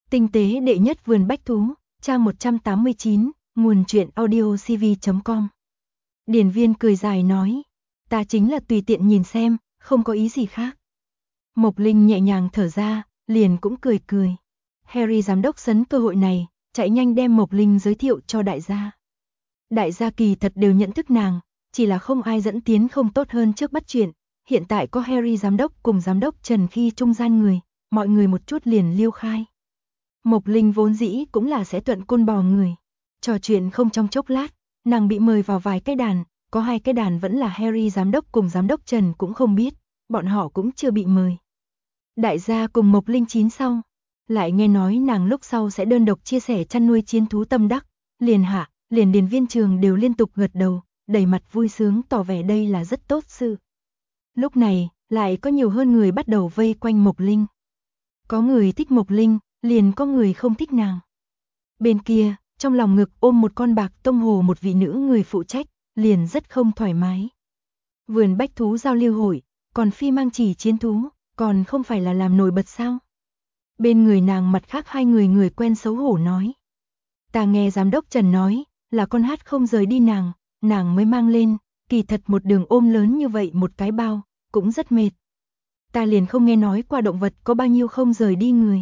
Tinh tế đệ nhất vườn bách thú, trang 189, nguồn truyện audiocv.com. Điển Viên cười dài nói, ta chính là tùy tiện nhìn xem, không có ý gì khác. Mộc Linh nhẹ nhàng thở ra, liền cũng cười cười. Harry giám đốc sấn cơ hội này, chạy nhanh đem Mộc Linh giới thiệu cho đại gia. Đại gia kỳ thật đều nhận thức nàng, chỉ là không ai dẫn tiến không tốt hơn trước bắt chuyện. Hiện tại có Harry giám đốc cùng giám đốc Trần khi trung gian người, mọi người một chút liền liêu khai. Mộc Linh vốn dĩ cũng là sẽ thuận côn bò người. Trò chuyện không trong chốc lát, nàng bị mời vào vài cái đàn, có 2 cái đàn vẫn là Harry giám đốc cùng giám đốc Trần cũng không biết, bọn họ cũng chưa bị mời. Đại gia cùng Mộc Linh chín sau, lại nghe nói nàng lúc sau sẽ đơn độc chia sẻ chăn nuôi chiến thú tâm đắc, liền Điền Viên Trường đều liên tục gật đầu, đầy mặt vui sướng tỏ vẻ đây là rất tốt sự. Lúc này, lại có nhiều hơn người bắt đầu vây quanh Mộc Linh. Có người thích Mộc Linh, liền có người không thích nàng. Bên kia, trong lòng ngực ôm một con bạc tông hồ một vị nữ người phụ trách, liền rất không thoải mái. Vườn bách thú giao lưu hội, còn phi mang chỉ chiến thú, còn không phải là làm nổi bật sao? Bên người nàng mặt khác 2 người quen xấu hổ nói. Ta nghe giám đốc Trần nói, là con hát không rời đi nàng mới mang lên, kỳ thật một đường ôm lớn như vậy một cái bao, cũng rất mệt. Ta liền không nghe nói qua động vật có bao nhiêu không rời đi người.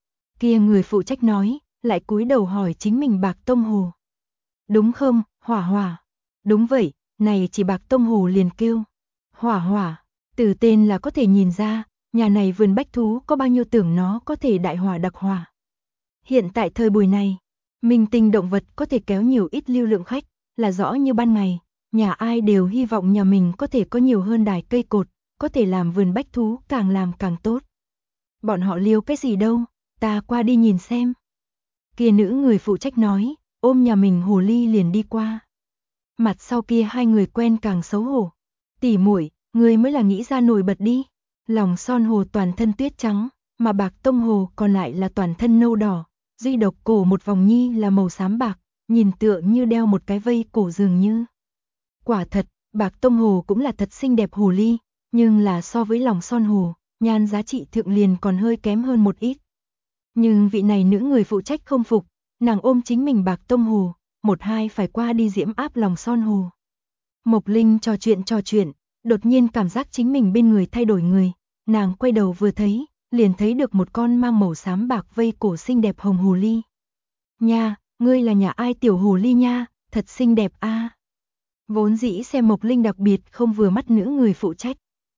Kia người phụ trách nói, lại cúi đầu hỏi chính mình bạc tông hồ. Đúng không, Hỏa Hỏa? Đúng vậy, này chỉ bạc tông hồ liền kêu. Hỏa Hỏa, từ tên là có thể nhìn ra, nhà này vườn bách thú có bao nhiêu tưởng nó có thể đại hỏa đặc hỏa. Hiện tại thời buổi này, minh tinh động vật có thể kéo nhiều ít lưu lượng khách, là rõ như ban ngày, nhà ai đều hy vọng nhà mình có thể có nhiều hơn đài cây cột, có thể làm vườn bách thú càng làm càng tốt. Bọn họ liêu cái gì đâu, ta qua đi nhìn xem. Kia nữ người phụ trách nói, ôm nhà mình hồ ly liền đi qua. Mặt sau kia 2 người quen càng xấu hổ. Tỷ muội, người mới là nghĩ ra nổi bật đi. Lòng son hồ toàn thân tuyết trắng, mà bạc tông hồ còn lại là toàn thân nâu đỏ, duy độc cổ một vòng nhi là màu xám bạc, nhìn tựa như đeo một cái vây cổ dường như. Quả thật, bạc tông hồ cũng là thật xinh đẹp hồ ly, nhưng là so với lòng son hồ, nhan giá trị thượng liền còn hơi kém hơn một ít. Nhưng vị này nữ người phụ trách không phục, nàng ôm chính mình bạc tông hồ, một hai phải qua đi diễm áp lòng son hồ. Mộc Linh trò chuyện, đột nhiên cảm giác chính mình bên người thay đổi người, nàng quay đầu vừa thấy, liền thấy được một con mang màu xám bạc vây cổ xinh đẹp hồng hồ ly. Nha, ngươi là nhà ai tiểu hồ ly nha, thật xinh đẹp a. Vốn dĩ xem Mộc Linh đặc biệt không vừa mắt nữ người phụ trách.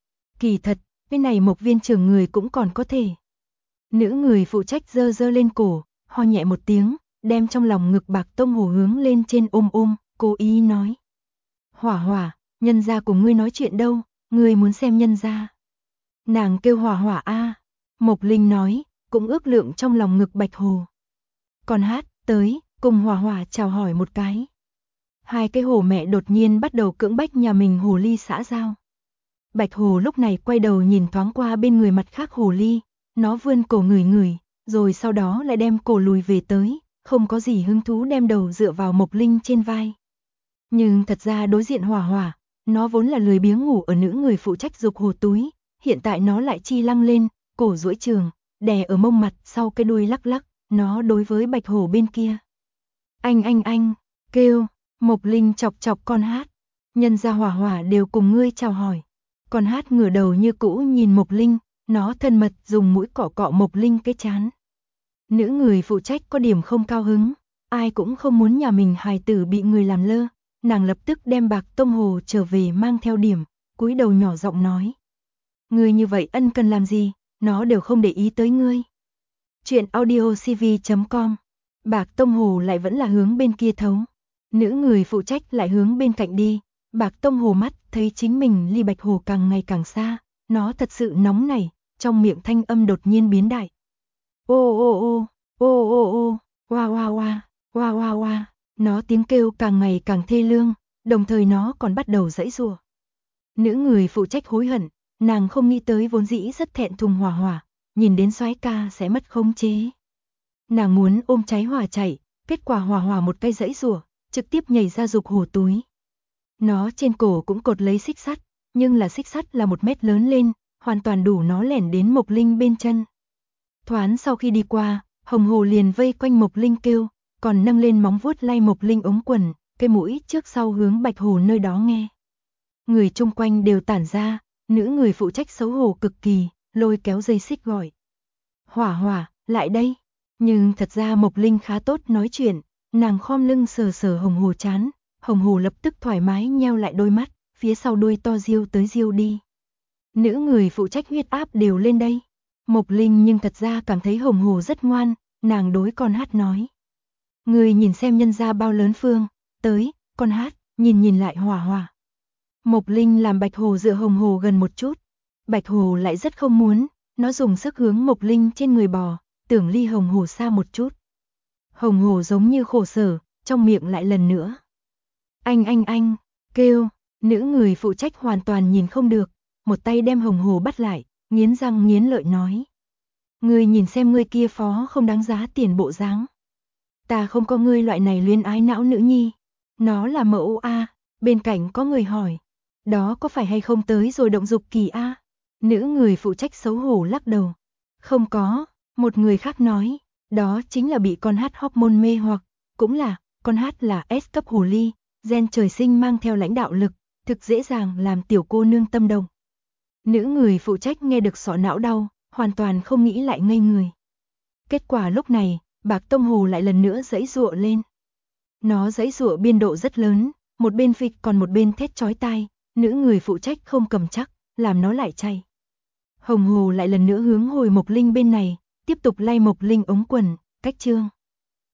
Kỳ thật, cái này Mộc Viên Trưởng người cũng còn có thể. Nữ người phụ trách giơ lên cổ, ho nhẹ một tiếng, đem trong lòng ngực bạc tông hồ hướng lên trên ôm, cố ý nói. Hỏa Hỏa, nhân gia cùng ngươi nói chuyện đâu, ngươi muốn xem nhân gia. Nàng kêu Hỏa Hỏa a. Mộc Linh nói, cũng ước lượng trong lòng ngực bạch hồ. Còn hát, tới, cùng Hỏa Hỏa chào hỏi một cái. 2 cái hồ mẹ đột nhiên bắt đầu cưỡng bách nhà mình hồ ly xã giao. Bạch hồ lúc này quay đầu nhìn thoáng qua bên người mặt khác hồ ly, nó vươn cổ ngửi, rồi sau đó lại đem cổ lùi về tới, không có gì hứng thú đem đầu dựa vào Mộc Linh trên vai. Nhưng thật ra đối diện Hỏa Hỏa, nó vốn là lười biếng ngủ ở nữ người phụ trách dục hồ túi, hiện tại nó lại chi lăng lên, cổ duỗi trường, đè ở mông mặt sau cái đuôi lắc, nó đối với bạch hồ bên kia. Anh, kêu, Mộc Linh chọc con hát, nhân gia Hỏa Hỏa đều cùng ngươi chào hỏi. Con hát ngửa đầu như cũ nhìn Mộc Linh, nó thân mật dùng mũi cọ Mộc Linh cái trán. Nữ người phụ trách có điểm không cao hứng, ai cũng không muốn nhà mình hài tử bị người làm lơ, nàng lập tức đem bạc tông hồ trở về mang theo điểm, cúi đầu nhỏ giọng nói. Ngươi như vậy ân cần làm gì, nó đều không để ý tới ngươi. Chuyện audiocv.com. Bạc tông hồ lại vẫn là hướng bên kia thấu. Nữ người phụ trách lại hướng bên cạnh đi, bạc tông hồ mắt thấy chính mình ly bạch hồ càng ngày càng xa, nó thật sự nóng nảy, trong miệng thanh âm đột nhiên biến đại. Ô, oa, nó tiếng kêu càng ngày càng thê lương, đồng thời nó còn bắt đầu giãy giụa. Nữ người phụ trách hối hận, nàng không nghĩ tới vốn dĩ rất thẹn thùng Hỏa Hỏa, nhìn đến soái ca sẽ mất khống chế. Nàng muốn ôm cháy hỏa chạy, kết quả Hỏa Hỏa một cây giãy giụa, trực tiếp nhảy ra dục hồ túi. Nó trên cổ cũng cột lấy xích sắt, nhưng là xích sắt là 1 mét lớn lên, hoàn toàn đủ nó lẻn đến Mộc Linh bên chân. Thoáng sau khi đi qua, Hồng Hồ liền vây quanh Mộc Linh kêu, còn nâng lên móng vuốt lay Mộc Linh ống quần, cái mũi trước sau hướng Bạch Hồ nơi đó nghe. Người chung quanh đều tản ra, nữ người phụ trách xấu hổ cực kỳ, lôi kéo dây xích gọi. Hỏa Hỏa, lại đây. Nhưng thật ra Mộc Linh khá tốt nói chuyện, nàng khom lưng sờ sờ Hồng Hồ trán, Hồng Hồ lập tức thoải mái nheo lại đôi mắt, phía sau đuôi to riêu tới riêu đi. Nữ người phụ trách huyết áp đều lên đây. Mộc Linh nhưng thật ra cảm thấy Hồng Hồ rất ngoan, nàng đối con hát nói. Người nhìn xem nhân gia bao lớn phương, tới, con hát, nhìn lại Hỏa Hỏa. Mộc Linh làm Bạch Hồ dựa Hồng Hồ gần một chút. Bạch Hồ lại rất không muốn, nó dùng sức hướng Mộc Linh trên người bò, tưởng ly Hồng Hồ xa một chút. Hồng Hồ giống như khổ sở, trong miệng lại lần nữa. Anh, kêu, nữ người phụ trách hoàn toàn nhìn không được, một tay đem Hồng Hồ bắt lại, nghiến răng nghiến lợi nói. Ngươi nhìn xem ngươi kia phó không đáng giá tiền bộ dáng. Ta không có ngươi loại này luyến ái não nữ nhi. Nó là mẫu A, bên cạnh có người hỏi. Đó có phải hay không tới rồi động dục kỳ A? Nữ người phụ trách xấu hổ lắc đầu. Không có, một người khác nói. Đó chính là bị con hát hormone mê hoặc, cũng là, con hát là S cấp hồ ly, gen trời sinh mang theo lãnh đạo lực, thực dễ dàng làm tiểu cô nương tâm động. Nữ người phụ trách nghe được sọ não đau, hoàn toàn không nghĩ lại ngây người. Kết quả lúc này, Bạc Tông Hồ lại lần nữa giãy giụa lên. Nó giãy giụa biên độ rất lớn, một bên phịch còn một bên thét chói tai, nữ người phụ trách không cầm chắc, làm nó lại chay. Hồng Hồ lại lần nữa hướng hồi Mộc Linh bên này, tiếp tục lay Mộc Linh ống quần, cách chương.